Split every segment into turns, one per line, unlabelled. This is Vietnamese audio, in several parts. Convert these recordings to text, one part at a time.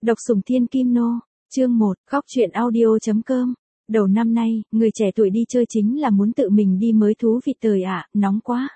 Độc sủng thiên kim nô, chương 1, góc truyện audio.com. Đầu năm nay, người trẻ tuổi đi chơi chính là muốn tự mình đi mới thú vị thời ạ, nóng quá.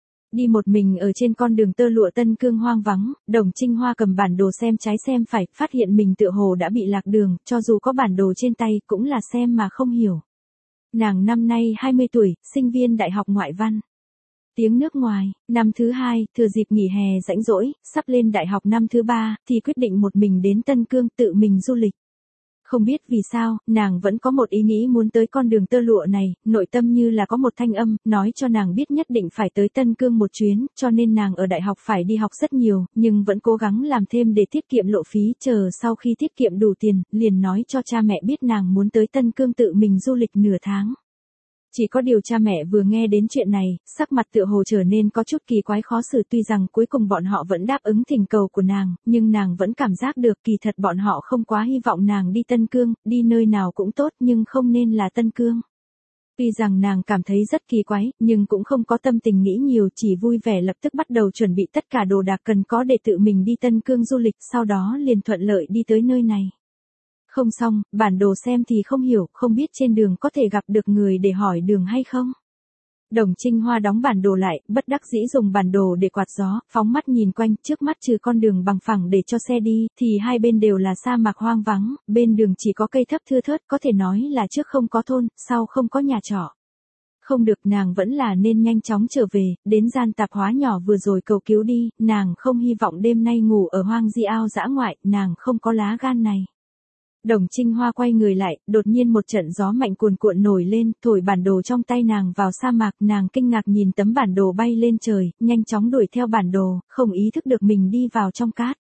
Đi một mình ở trên con đường tơ lụa Tân Cương hoang vắng, Đồng Trinh Hoa cầm bản đồ xem trái xem phải, phát hiện mình tựa hồ đã bị lạc đường, cho dù có bản đồ trên tay cũng là xem mà không hiểu. Nàng năm nay 20 tuổi, sinh viên đại học ngoại văn. Tiếng nước ngoài, năm thứ 2, thừa dịp nghỉ hè rảnh rỗi, sắp lên đại học năm thứ 3, thì quyết định một mình đến Tân Cương tự mình du lịch. Không biết vì sao, nàng vẫn có một ý nghĩ muốn tới con đường tơ lụa này, nội tâm như là có một thanh âm, nói cho nàng biết nhất định phải tới Tân Cương một chuyến, cho nên nàng ở đại học phải đi học rất nhiều, nhưng vẫn cố gắng làm thêm để tiết kiệm lộ phí, chờ sau khi tiết kiệm đủ tiền, liền nói cho cha mẹ biết nàng muốn tới Tân Cương tự mình du lịch nửa tháng. Chỉ có điều cha mẹ vừa nghe đến chuyện này, sắc mặt tựa hồ trở nên có chút kỳ quái khó xử, tuy rằng cuối cùng bọn họ vẫn đáp ứng thỉnh cầu của nàng, nhưng nàng vẫn cảm giác được kỳ thật bọn họ không quá hy vọng nàng đi Tân Cương, đi nơi nào cũng tốt nhưng không nên là Tân Cương. Tuy rằng nàng cảm thấy rất kỳ quái, nhưng cũng không có tâm tình nghĩ nhiều, chỉ vui vẻ lập tức bắt đầu chuẩn bị tất cả đồ đạc cần có để tự mình đi Tân Cương du lịch, sau đó liền thuận lợi đi tới nơi này. Không xong, bản đồ xem thì không hiểu, không biết trên đường có thể gặp được người để hỏi đường hay không. Đồng Trinh Hoa đóng bản đồ lại, bất đắc dĩ dùng bản đồ để quạt gió, phóng mắt nhìn quanh, trước mắt trừ con đường bằng phẳng để cho xe đi, thì hai bên đều là sa mạc hoang vắng, bên đường chỉ có cây thấp thưa thớt, có thể nói là trước không có thôn, sau không có nhà trọ. Không được, nàng vẫn là nên nhanh chóng trở về, đến gian tạp hóa nhỏ vừa rồi cầu cứu đi, nàng không hy vọng đêm nay ngủ ở hoang di ao dã ngoại, nàng không có lá gan này. Đồng Trinh Hoa quay người lại, đột nhiên một trận gió mạnh cuồn cuộn nổi lên, thổi bản đồ trong tay nàng vào sa mạc, nàng kinh ngạc nhìn tấm bản đồ bay lên trời, nhanh chóng đuổi theo bản đồ, không ý thức được mình đi vào trong cát.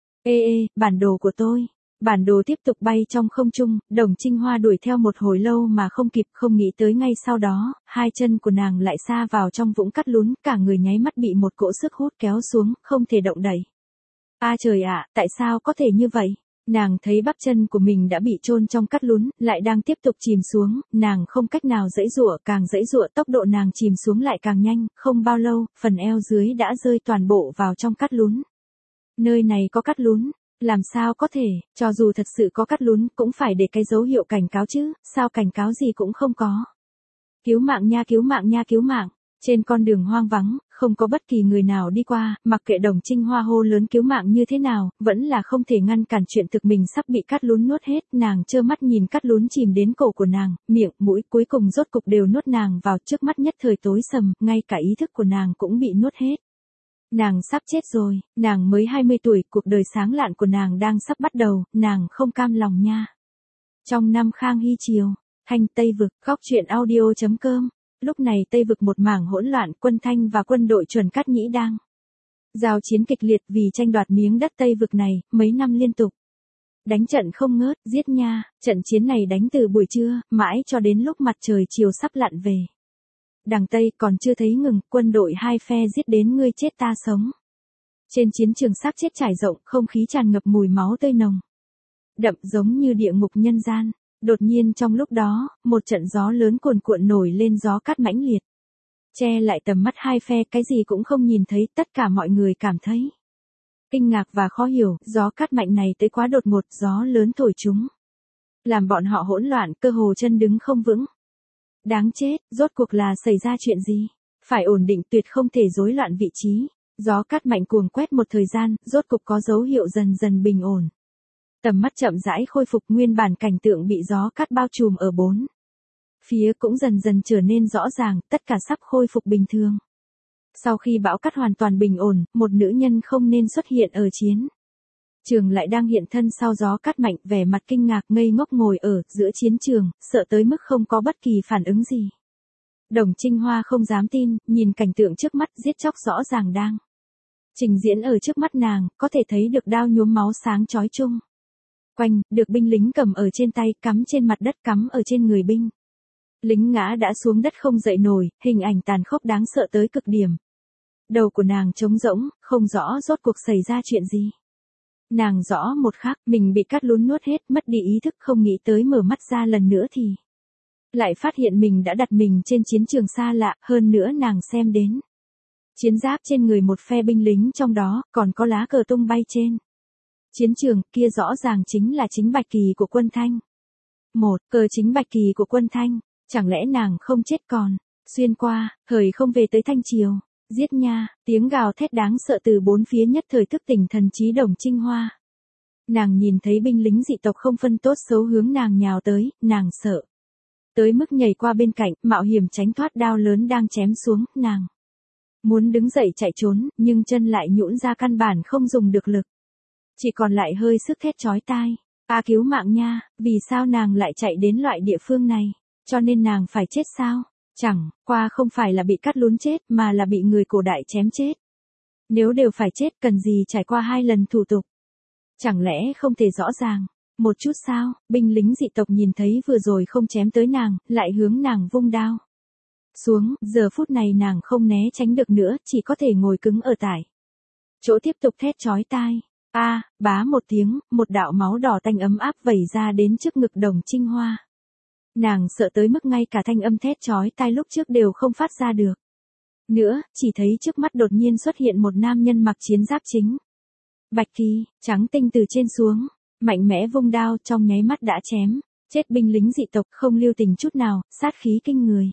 Ê, bản đồ của tôi. Bản đồ tiếp tục bay trong không trung, Đồng Trinh Hoa đuổi theo một hồi lâu mà không kịp, không nghĩ tới ngay sau đó, hai chân của nàng lại sa vào trong vũng cát lún, cả người nháy mắt bị một cỗ sức hút kéo xuống, không thể động đậy. A trời ạ, tại sao có thể như vậy? Nàng thấy bắp chân của mình đã bị chôn trong cát lún, lại đang tiếp tục chìm xuống, nàng không cách nào giãy giụa, càng giãy giụa tốc độ nàng chìm xuống lại càng nhanh, không bao lâu, phần eo dưới đã rơi toàn bộ vào trong cát lún. Nơi này có cát lún, làm sao có thể, cho dù thật sự có cát lún, cũng phải để cái dấu hiệu cảnh cáo chứ, sao cảnh cáo gì cũng không có. Cứu mạng nha, cứu mạng nha, cứu mạng. Trên con đường hoang vắng, không có bất kỳ người nào đi qua, mặc kệ Đồng Trinh Hoa hô lớn cứu mạng như thế nào, vẫn là không thể ngăn cản chuyện thực mình sắp bị cát lún nuốt hết, nàng trơ mắt nhìn cát lún chìm đến cổ của nàng, miệng, mũi, cuối cùng rốt cục đều nuốt nàng vào, trước mắt nhất thời tối sầm, ngay cả ý thức của nàng cũng bị nuốt hết. Nàng sắp chết rồi, nàng mới 20 tuổi, cuộc đời sáng lạn của nàng đang sắp bắt đầu, nàng không cam lòng nha. Trong năm Khang Hy Triều, Thanh Tây Vực, góc truyện audio.com. Lúc này Tây Vực một mảng hỗn loạn, quân Thanh và quân đội Chuẩn Cát Nhĩ đang giao chiến kịch liệt vì tranh đoạt miếng đất Tây Vực này, mấy năm liên tục. Đánh trận không ngớt, giết nha, trận chiến này đánh từ buổi trưa, mãi cho đến lúc mặt trời chiều sắp lặn về. Đằng Tây còn chưa thấy ngừng, quân đội hai phe giết đến ngươi chết ta sống. Trên chiến trường xác chết trải rộng, không khí tràn ngập mùi máu tươi nồng. Đậm giống như địa ngục nhân gian. Đột nhiên trong lúc đó, một trận gió lớn cuồn cuộn nổi lên, gió cát mãnh liệt. Che lại tầm mắt hai phe, cái gì cũng không nhìn thấy, tất cả mọi người cảm thấy kinh ngạc và khó hiểu, gió cát mạnh này tới quá đột ngột, gió lớn thổi chúng. Làm bọn họ hỗn loạn, cơ hồ chân đứng không vững. Đáng chết, rốt cuộc là xảy ra chuyện gì? Phải ổn định, tuyệt không thể rối loạn vị trí. Gió cát mạnh cuồng quét một thời gian, rốt cục có dấu hiệu dần dần bình ổn. Tầm mắt chậm rãi khôi phục, nguyên bản cảnh tượng bị gió cát bao trùm ở bốn phía cũng dần dần trở nên rõ ràng, tất cả sắp khôi phục bình thường. Sau khi bão cát hoàn toàn bình ổn, một nữ nhân không nên xuất hiện ở chiến trường lại đang hiện thân sau gió cát mạnh, vẻ mặt kinh ngạc ngây ngốc ngồi ở giữa chiến trường, sợ tới mức không có bất kỳ phản ứng gì. Đồng Trinh Hoa không dám tin, nhìn cảnh tượng trước mắt, giết chóc rõ ràng đang trình diễn ở trước mắt nàng, có thể thấy được đao nhuốm máu sáng chói chung quanh, được binh lính cầm ở trên tay, cắm trên mặt đất, cắm ở trên người binh lính ngã đã xuống đất không dậy nổi, hình ảnh tàn khốc đáng sợ tới cực điểm. Đầu của nàng trống rỗng, không rõ rốt cuộc xảy ra chuyện gì. Nàng rõ một khắc, mình bị cát lún nuốt hết, mất đi ý thức, không nghĩ tới mở mắt ra lần nữa thì lại phát hiện mình đã đặt mình trên chiến trường xa lạ, hơn nữa nàng xem đến chiến giáp trên người một phe binh lính, trong đó còn có lá cờ tung bay trên Chiến trường kia rõ ràng chính là chính Bạch Kỳ của Quân Thanh. Cờ chính Bạch Kỳ của Quân Thanh, chẳng lẽ nàng không chết còn, xuyên qua, thời không về tới Thanh Triều, giết nha, tiếng gào thét đáng sợ từ bốn phía nhất thời thức tỉnh thần trí Đồng Trinh Hoa. Nàng nhìn thấy binh lính dị tộc không phân tốt xấu hướng nàng nhào tới, nàng sợ. Tới mức nhảy qua bên cạnh, mạo hiểm tránh thoát đao lớn đang chém xuống, nàng muốn đứng dậy chạy trốn, nhưng chân lại nhũn ra căn bản không dùng được lực. Chỉ còn lại hơi sức thét chói tai. Cứu mạng nha, vì sao nàng lại chạy đến loại địa phương này? Cho nên nàng phải chết sao? Chẳng qua không phải là bị cắt lún chết mà là bị người cổ đại chém chết. Nếu đều phải chết cần gì trải qua 2 lần thủ tục? Chẳng lẽ không thể rõ ràng? Một chút sao? Binh lính dị tộc nhìn thấy vừa rồi không chém tới nàng, lại hướng nàng vung đao xuống, giờ phút này nàng không né tránh được nữa, chỉ có thể ngồi cứng ở tại chỗ tiếp tục thét chói tai. Bá một tiếng, một đạo máu đỏ tanh ấm áp vẩy ra đến trước ngực Đồng Trinh Hoa. Nàng sợ tới mức ngay cả thanh âm thét chói tai lúc trước đều không phát ra được. Nữa, chỉ thấy trước mắt đột nhiên xuất hiện một nam nhân mặc chiến giáp chính. Bạch Kỳ, trắng tinh từ trên xuống, mạnh mẽ vung đao trong nháy mắt đã chém, chết binh lính dị tộc không lưu tình chút nào, sát khí kinh người.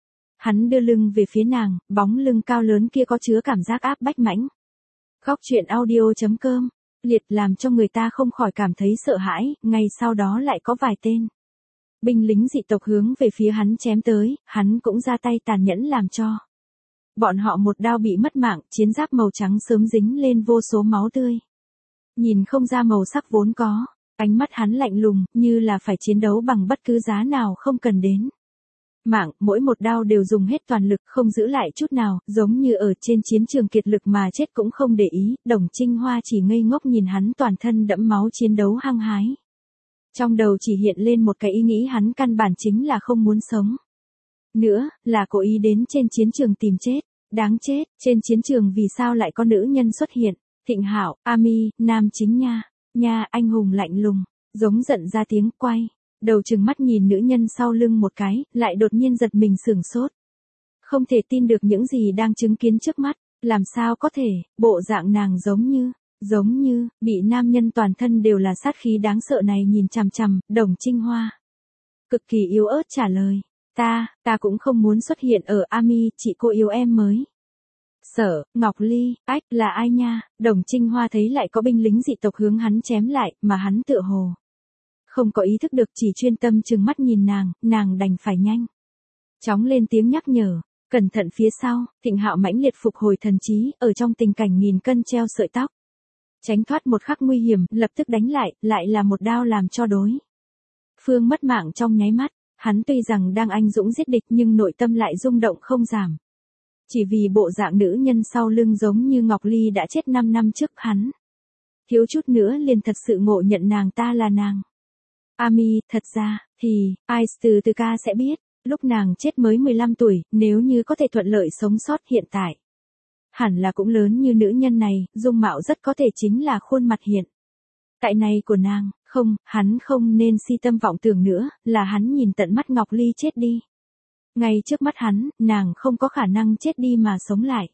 Hắn đưa lưng về phía nàng, bóng lưng cao lớn kia có chứa cảm giác áp bách mãnh. Góc truyện audio.com, liệt làm cho người ta không khỏi cảm thấy sợ hãi, ngay sau đó lại có vài tên binh lính dị tộc hướng về phía hắn chém tới, hắn cũng ra tay tàn nhẫn làm cho bọn họ một đao bị mất mạng, chiến giáp màu trắng sớm dính lên vô số máu tươi. Nhìn không ra màu sắc vốn có, ánh mắt hắn lạnh lùng, như là phải chiến đấu bằng bất cứ giá nào không cần đến mạng, mỗi một đao đều dùng hết toàn lực không giữ lại chút nào, giống như ở trên chiến trường kiệt lực mà chết cũng không để ý, Đồng Trinh Hoa chỉ ngây ngốc nhìn hắn toàn thân đẫm máu chiến đấu hăng hái. Trong đầu chỉ hiện lên một cái ý nghĩ hắn căn bản chính là không muốn sống. Nữa, là cố ý đến trên chiến trường tìm chết, đáng chết, trên chiến trường vì sao lại có nữ nhân xuất hiện, Thịnh Hạo, Ami, nam chính nha, anh hùng lạnh lùng, giống giận ra tiếng quay. Đầu trừng mắt nhìn nữ nhân sau lưng một cái, lại đột nhiên giật mình sửng sốt. Không thể tin được những gì đang chứng kiến trước mắt, làm sao có thể, bộ dạng nàng giống như, bị nam nhân toàn thân đều là sát khí đáng sợ này nhìn chằm chằm, Đồng Trinh Hoa cực kỳ yếu ớt trả lời, ta cũng không muốn xuất hiện ở Ami, chị cô yêu em mới. Sở, Ngọc Ly, là ai nha, Đồng Trinh Hoa thấy lại có binh lính dị tộc hướng hắn chém lại, mà hắn tựa hồ không có ý thức được chỉ chuyên tâm trừng mắt nhìn nàng đành phải nhanh chóng lên tiếng nhắc nhở, cẩn thận phía sau, Thịnh Hạo mãnh liệt phục hồi thần trí, ở trong tình cảnh nghìn cân treo sợi tóc. Tránh thoát một khắc nguy hiểm, lập tức đánh lại là một đao làm cho đối phương mất mạng trong nháy mắt, hắn tuy rằng đang anh dũng giết địch nhưng nội tâm lại rung động không giảm. Chỉ vì bộ dạng nữ nhân sau lưng giống như Ngọc Ly đã chết 5 năm trước hắn. Thiếu chút nữa liền thật sự ngộ nhận nàng ta là nàng. Ami, thật ra, thì, ai từ ca sẽ biết, lúc nàng chết mới 15 tuổi, nếu như có thể thuận lợi sống sót hiện tại. Hẳn là cũng lớn như nữ nhân này, dung mạo rất có thể chính là khuôn mặt hiện tại này của nàng, hắn không nên si tâm vọng tưởng nữa, là hắn nhìn tận mắt Ngọc Ly chết đi. Ngay trước mắt hắn, nàng không có khả năng chết đi mà sống lại.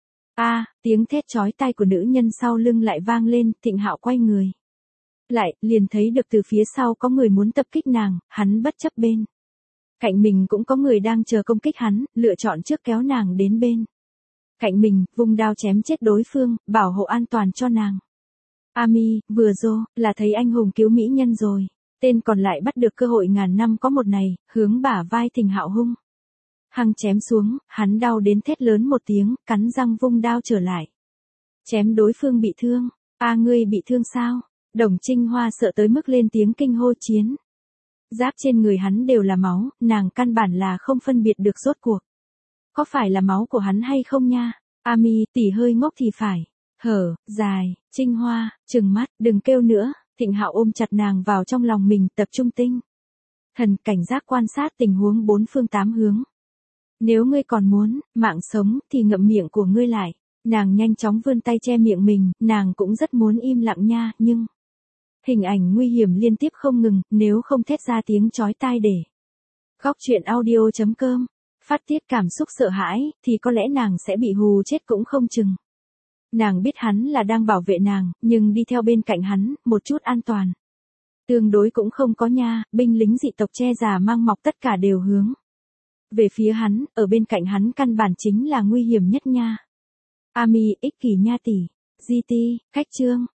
Tiếng thét chói tai của nữ nhân sau lưng lại vang lên, Thịnh Hạo quay người lại, liền thấy được từ phía sau có người muốn tập kích nàng, hắn bất chấp bên cạnh mình cũng có người đang chờ công kích hắn, lựa chọn trước kéo nàng đến bên cạnh mình, vung đao chém chết đối phương, bảo hộ an toàn cho nàng. Ami, vừa là thấy anh hùng cứu mỹ nhân rồi. Tên còn lại bắt được cơ hội ngàn năm có một này, hướng bả vai Thịnh Hạo hung hăng chém xuống, hắn đau đến thét lớn một tiếng, cắn răng vung đao trở lại. Chém đối phương bị thương. Ngươi bị thương sao? Đồng Trinh Hoa sợ tới mức lên tiếng kinh hô chiến. Giáp trên người hắn đều là máu, nàng căn bản là không phân biệt được rốt cuộc có phải là máu của hắn hay không nha. Ami, tỷ hơi ngốc thì phải. Dài, Trinh Hoa, trừng mắt, đừng kêu nữa. Thịnh Hạo ôm chặt nàng vào trong lòng mình, tập trung tinh thần cảnh giác quan sát tình huống 4 phương 8 hướng. Nếu ngươi còn muốn mạng sống thì ngậm miệng của ngươi lại. Nàng nhanh chóng vươn tay che miệng mình, nàng cũng rất muốn im lặng nha, nhưng hình ảnh nguy hiểm liên tiếp không ngừng, nếu không thét ra tiếng chói tai để góc truyện audio.com phát tiết cảm xúc sợ hãi, thì có lẽ nàng sẽ bị hù chết cũng không chừng. Nàng biết hắn là đang bảo vệ nàng, nhưng đi theo bên cạnh hắn, một chút an toàn. Tương đối cũng không có nha, binh lính dị tộc che già mang mọc tất cả đều hướng về phía hắn, ở bên cạnh hắn căn bản chính là nguy hiểm nhất nha. Ami, ích kỷ nha tỷ. GT, khách trương.